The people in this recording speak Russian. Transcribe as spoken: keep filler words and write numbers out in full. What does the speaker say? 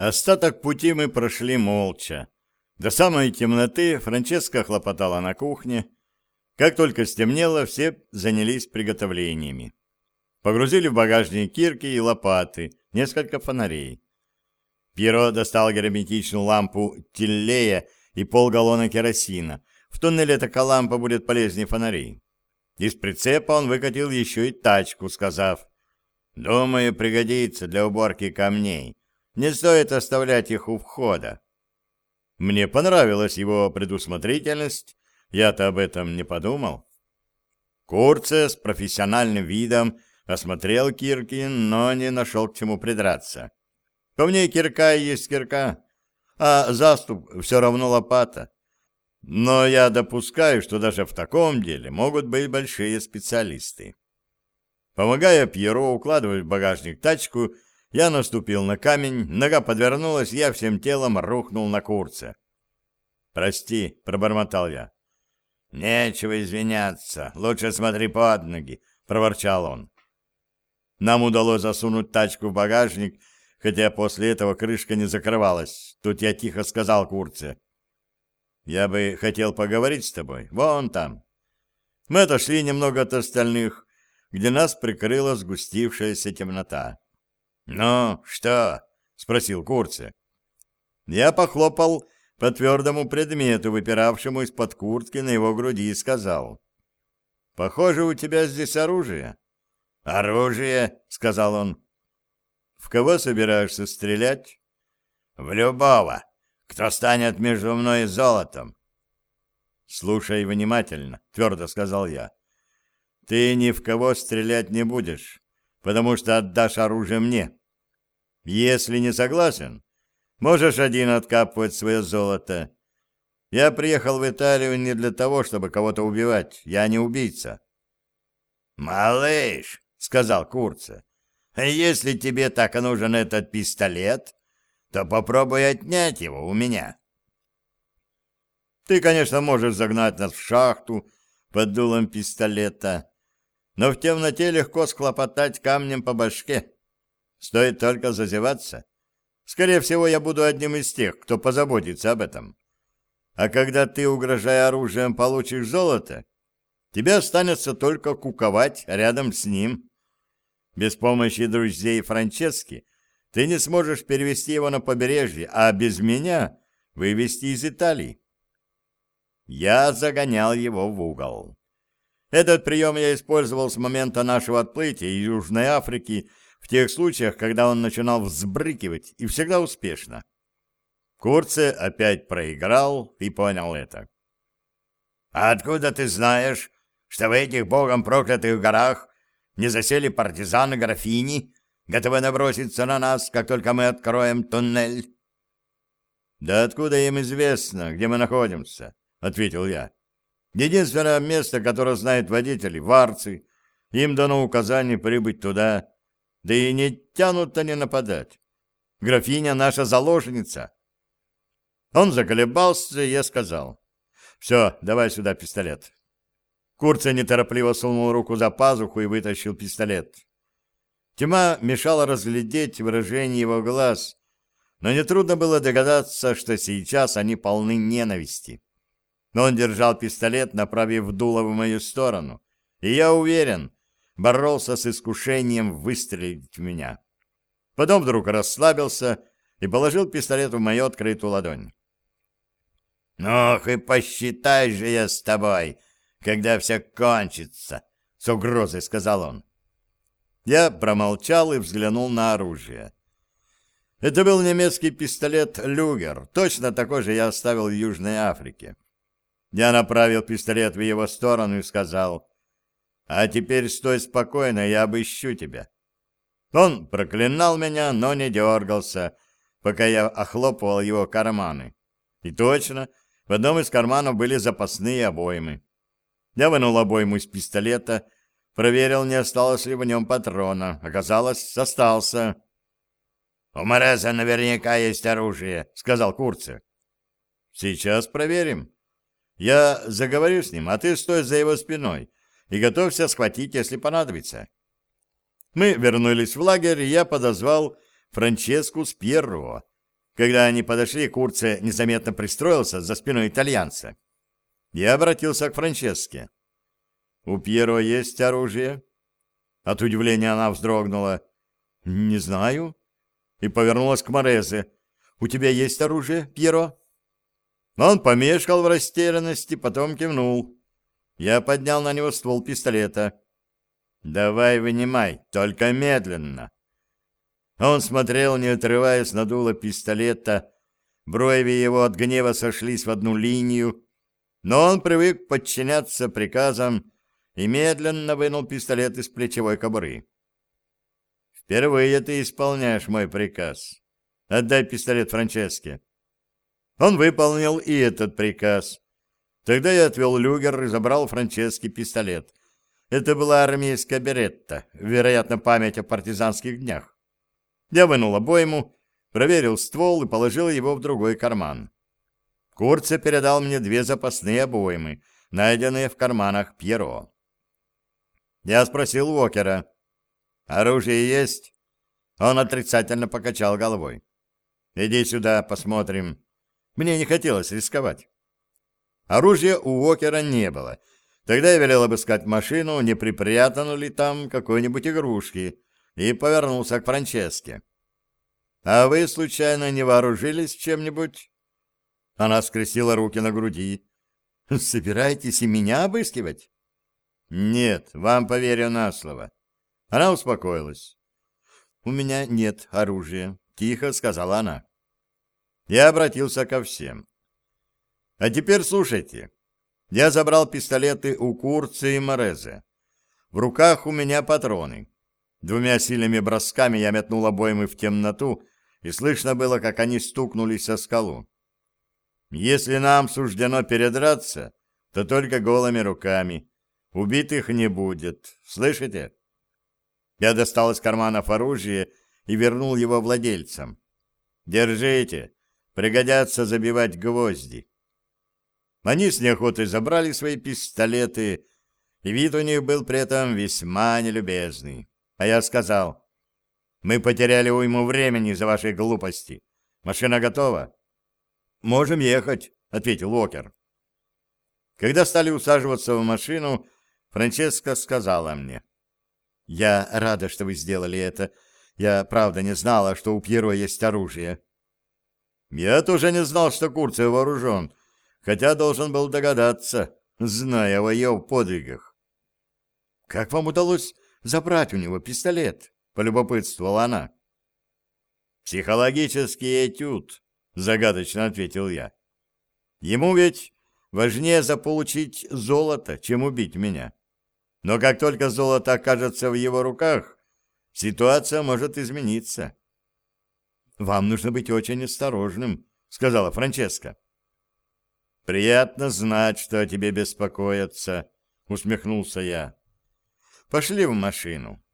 Остаток пути мы прошли молча. До самой темноты Франческа хлопотала на кухне. Как только стемнело, все занялись приготовлениями. Погрузили в багажник кирки и лопаты, несколько фонарей. Пьеро достал герметичную лампу Тиллея и полгаллона керосина. В туннеле такая лампа будет полезнее фонарей. Из прицепа он выкатил еще и тачку, сказав: «Думаю, пригодится для уборки камней. Не стоит оставлять их у входа». Мне понравилась его предусмотрительность, я-то об этом не подумал. Курце с профессиональным видом осмотрел кирки, но не нашел к чему придраться. По мне кирка и есть кирка, а заступ все равно лопата. Но я допускаю, что даже в таком деле могут быть большие специалисты. Помогая Пьеро укладывать в багажник тачку, я наступил на камень, нога подвернулась, я всем телом рухнул на Курце. «Прости», — пробормотал я. «Нечего извиняться, лучше смотри под ноги», — проворчал он. Нам удалось засунуть тачку в багажник, хотя после этого крышка не закрывалась. Тут я тихо сказал Курце: «Я бы хотел поговорить с тобой, вон там». Мы отошли немного от остальных, где нас прикрыла сгустившаяся темнота. «Ну, что?» — спросил Курце. Я похлопал по твердому предмету, выпиравшему из-под куртки на его груди, и сказал: «Похоже, у тебя здесь оружие». «Оружие?» — сказал он. «В кого собираешься стрелять?» «В любого, кто станет между мной и золотом». «Слушай внимательно», — твердо сказал я. «Ты ни в кого стрелять не будешь, потому что отдашь оружие мне. Если не согласен, можешь один откапывать свое золото. Я приехал в Италию не для того, чтобы кого-то убивать. Я не убийца». «Малыш», — сказал Курце, — «если тебе так нужен этот пистолет, то попробуй отнять его у меня». «Ты, конечно, можешь загнать нас в шахту под дулом пистолета, но в темноте легко схлопотать камнем по башке. Стоит только зазеваться. Скорее всего, я буду одним из тех, кто позаботится об этом. А когда ты, угрожая оружием, получишь золото, тебе останется только куковать рядом с ним. Без помощи друзей Франчески ты не сможешь перевести его на побережье, а без меня вывести из Италии». Я загонял его в угол. Этот прием я использовал с момента нашего отплытия из Южной Африки в тех случаях, когда он начинал взбрыкивать, и всегда успешно. Курце опять проиграл и понял это. «А откуда ты знаешь, что в этих богом проклятых горах не засели партизаны графини, готовы наброситься на нас, как только мы откроем туннель?» «Да откуда им известно, где мы находимся?» — ответил я. «Единственное место, которое знают водители — Варцы. Им дано указание прибыть туда. Да и не тянут они нападать. Графиня наша заложница». Он заколебался, и я сказал: «Все, давай сюда пистолет». Курце неторопливо сунул руку за пазуху и вытащил пистолет. Тьма мешала разглядеть выражение его глаз, но нетрудно было догадаться, что сейчас они полны ненависти. Но он держал пистолет, направив дуло в мою сторону, и я уверен, боролся с искушением выстрелить в меня. Потом вдруг расслабился и положил пистолет в мою открытую ладонь. «Ох, и посчитай же я с тобой, когда все кончится», — с угрозой сказал он. Я промолчал и взглянул на оружие. Это был немецкий пистолет «Люгер», точно такой же я оставил в Южной Африке. Я направил пистолет в его сторону и сказал: «А теперь стой спокойно, я обыщу тебя». Он проклинал меня, но не дергался, пока я охлопывал его карманы. И точно, в одном из карманов были запасные обоймы. Я вынул обойму из пистолета, проверил, не осталось ли в нем патрона. Оказалось, остался. «У Мореза наверняка есть оружие», — сказал Курце. «Сейчас проверим. Я заговорю с ним, а ты стой за его спиной и готовься схватить, если понадобится». Мы вернулись в лагерь, и я подозвал Франческу с Пьеро. Когда они подошли, Курце незаметно пристроился за спиной итальянца. Я обратился к Франческе. «У Пьеро есть оружие?» От удивления она вздрогнула. «Не знаю». И повернулась к Морезе. «У тебя есть оружие, Пьеро?» Он помешкал в растерянности, потом кивнул. Я поднял на него ствол пистолета. «Давай вынимай, только медленно». Он смотрел, не отрываясь на дуло пистолета. Брови его от гнева сошлись в одну линию, но он привык подчиняться приказам и медленно вынул пистолет из плечевой кобуры. «Впервые ты исполняешь мой приказ. Отдай пистолет Франческе». Он выполнил и этот приказ. Тогда я отвел люгер и забрал Франческе пистолет. Это была армейская беретта, вероятно, память о партизанских днях. Я вынул обойму, проверил ствол и положил его в другой карман. Курце передал мне две запасные обоймы, найденные в карманах Пьеро. Я спросил Уокера: «Оружие есть?» Он отрицательно покачал головой. «Иди сюда, посмотрим». Мне не хотелось рисковать. Оружия у Уокера не было. Тогда я велел обыскать машину, не припрятано ли там какой-нибудь игрушки, и повернулся к Франческе. «А вы, случайно, не вооружились чем-нибудь?» Она скрестила руки на груди. «Собираетесь и меня обыскивать?» «Нет, вам поверю на слово». Она успокоилась. «У меня нет оружия», — тихо сказала она. Я обратился ко всем. «А теперь слушайте. Я забрал пистолеты у Курце и Морезе. В руках у меня патроны. Двумя сильными бросками я метнул обоймы в темноту, и слышно было, как они стукнулись о скалу. Если нам суждено передраться, то только голыми руками. Убитых не будет. Слышите?» Я достал из карманов оружие и вернул его владельцам. «Держите, пригодятся забивать гвозди». Они с неохотой забрали свои пистолеты, и вид у них был при этом весьма нелюбезный. А я сказал: «Мы потеряли уйму времени за ваши глупости. Машина готова?» «Можем ехать», — ответил Уокер. Когда стали усаживаться в машину, Франческа сказала мне: «Я рада, что вы сделали это. Я правда не знала, что у Пьеро есть оружие». «Я тоже не знал, что Курце вооружен, хотя должен был догадаться, зная о ее подвигах». «Как вам удалось забрать у него пистолет?» — полюбопытствовала она. «Психологический этюд», — загадочно ответил я. «Ему ведь важнее заполучить золото, чем убить меня. Но как только золото окажется в его руках, ситуация может измениться». «Вам нужно быть очень осторожным», — сказала Франческа. «Приятно знать, что о тебе беспокоятся», — усмехнулся я. «Пошли в машину.